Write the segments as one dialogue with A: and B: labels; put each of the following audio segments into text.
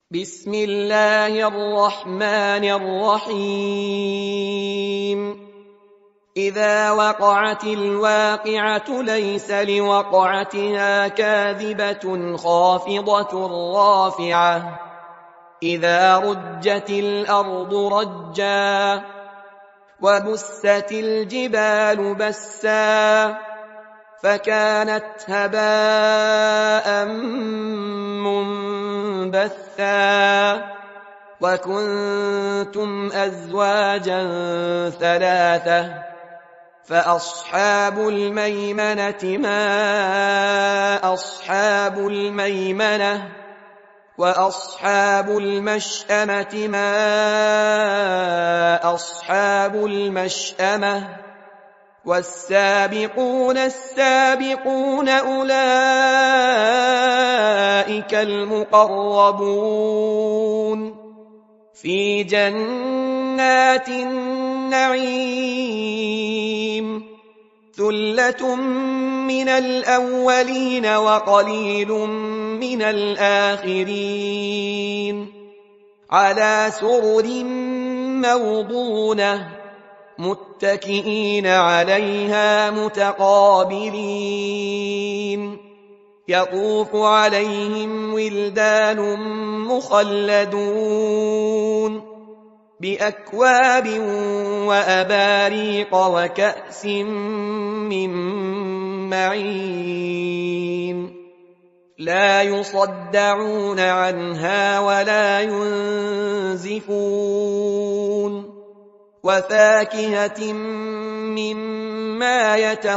A: بسم الله الرحمن الرحيم إذا وقعت الواقعة ليس لوقعتها كاذبة خافضة رافعة إذا رجت الأرض رجا وبست الجبال بسا فكانت هباء منبثا وكنتم أزواجا ثلاثة فأصحاب الميمنة ما أصحاب الميمنة وأصحاب المشأمة ما أصحاب المشأمة والسابقون السابقون أولئك المقربون في جنات النعيم ثلة من الأولين وقليل من الآخرين على سرر موضونة متكئين عليها متقابلين يطوف عليهم ولدان مخلدون بأكواب وأباريق وكأس من معين لا يصدعون عنها ولا ينزفون وفاكهة مما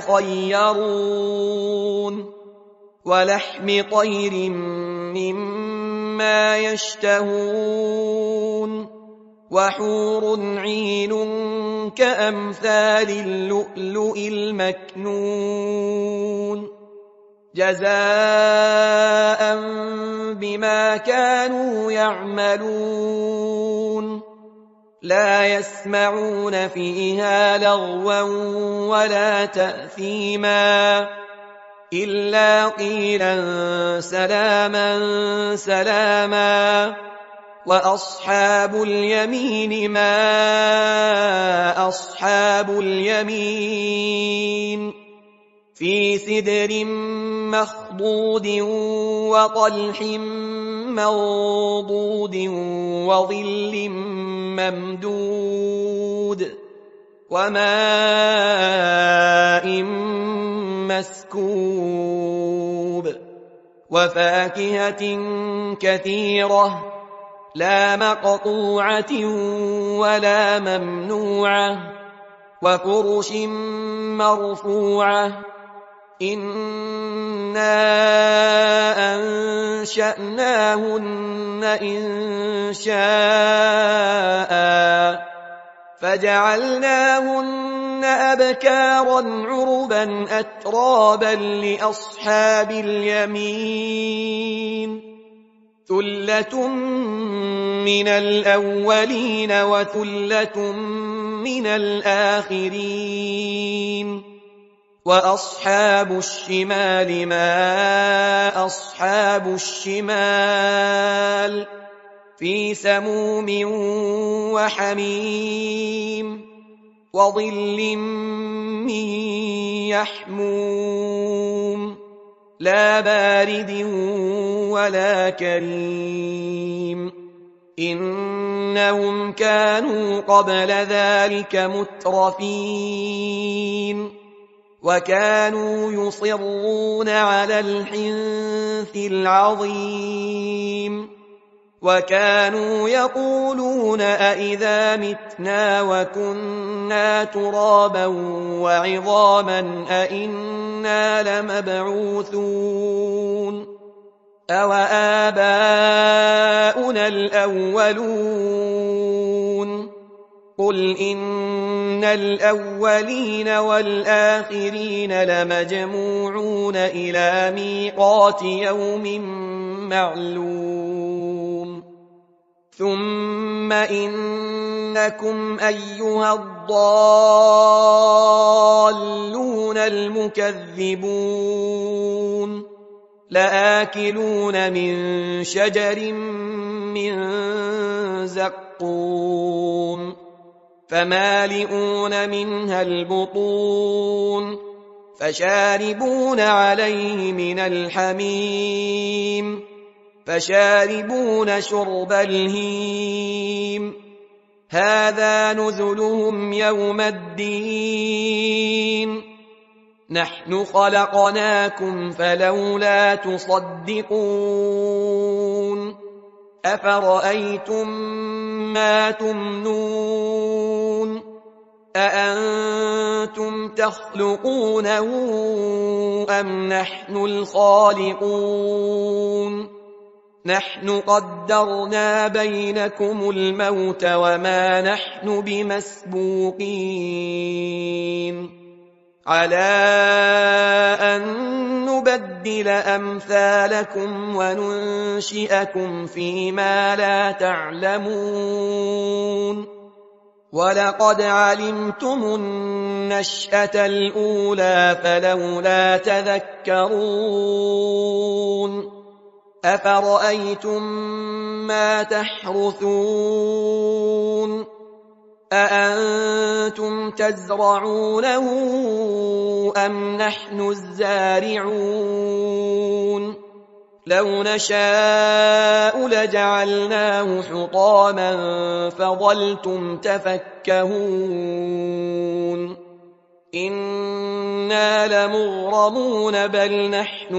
A: يتخيرون ولحم طير مما يشتهون وحور عين كأمثال اللؤلؤ المكنون جزاء بما كانوا يعملون لا يسمعون فيها لغوا ولا تأثيما إلا قيلا سلاما سلاما وأصحاب اليمين ما أصحاب اليمين في سدر مخضود وطلح منضود وظل ممدود وماء مسكوب وفاكهة كثيرة لا مقطوعة ولا ممنوعة وفرش مرفوعة إنا أنشأناهن إنشاء فجعلناهن أبكارا عربا أترابا لأصحاب اليمين ثلة من الأولين وثلة من الآخرين وأصحاب الشمال ما أصحاب الشمال في سموم وحميم وظل من يحموم لا بارد ولا كريم إنهم كانوا قبل ذلك مترفين وكانوا يصرون على الحنث العظيم وكانوا يقولون أئذا متنا وكنا ترابا وعظاما أئنا لمبعوثون أو آباؤنا الأولون قل إن الأولين والآخرين لمجموعون إلى ميقات يوم معلوم ثم إنكم أيها الضالون المكذبون لآكلون من شجر من زقوم فمالئون منها البطون فشاربون عليه من الحميم فشاربون شرب الهيم هذا نزلهم يوم الدين نحن خلقناكم فلولا تصدقون أفرأيتم ما تمنون أأنتم تخلقونه أم نحن الخالقون نحن قدرنا بينكم الموت وما نحن بمسبوقين على أن نبدل أمثالكم وننشئكم فيما لا تعلمون ولقد علمتم النشأة الأولى فلولا تذكرون أفرأيتم ما تحرثون أأنتم تزرعونه أم نحن الزارعون لو نشاء لجعلناه حطاما فظلتم تفكهون إنا لمغرمون بل نحن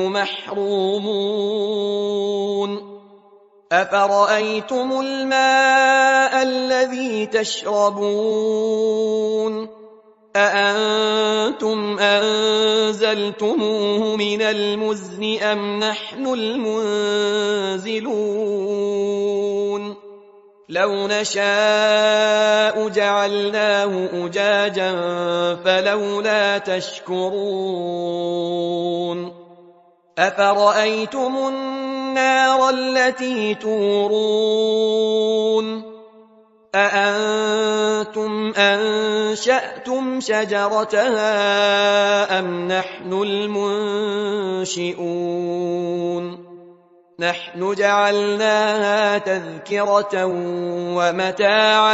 A: محرومون أفرأيتم الماء الذي تشربون أأنتم أنزلتموه من المزن أم نحن المنزلون لو نشاء جعلناه أجاجا فلولا تشكرون أفرأيتم النار التي تورون أأنتم أنشأتم شجرتها أم نحن المنشئون نحن جعلناها تذكرة ومتاعا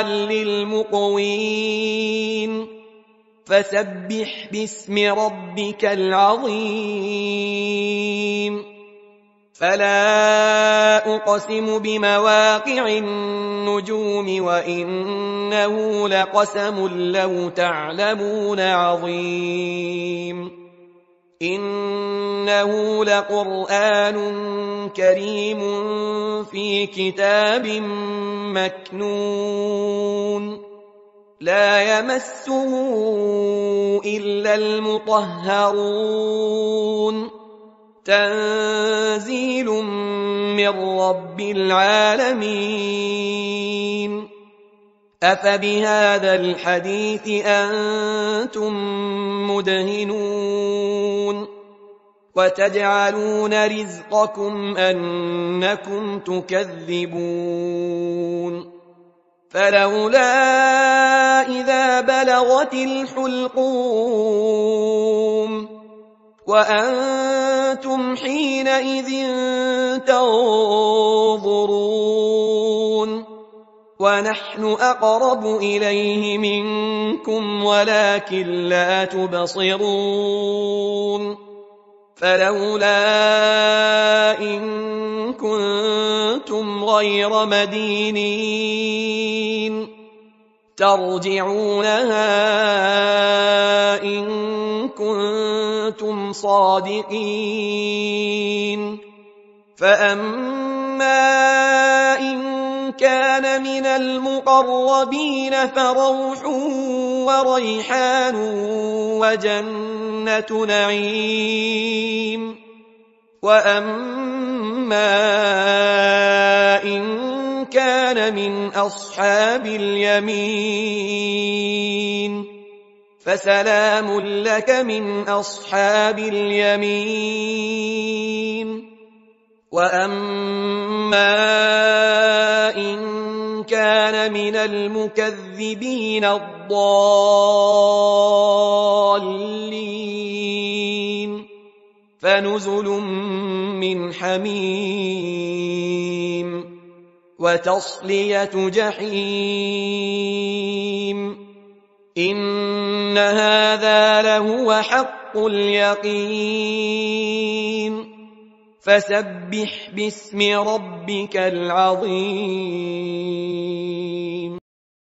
A: للمقوين فسبح باسم ربك العظيم فلا أقسم بمواقع النجوم وإنه لقسم لو تعلمون عظيم إنه لقرآن كريم في كتاب مكنون لا يمسه إلا المطهرون تنزيل من رب العالمين أفبهذا الحديث أنتم مدهنون وتجعلون رزقكم أنكم تكذبون فلولا إذا بلغت الحلقوم وأنتم حينئذ تنظرون ونحن أقرب إليه منكم ولكن لا تبصرون فلولا إن كنتم غير مدينين ترجعونها إن كنتم صادقين فأما إن كان من المقربين فروح وريحان وجنة نعيم وأما إن كان من أصحاب اليمين فسلام لك من أصحاب اليمين وأما إن كان من المكذبين الضالين فنزل من حميم وتصلية جحيم إن هذا لهو حق اليقين فسبح باسم ربك العظيم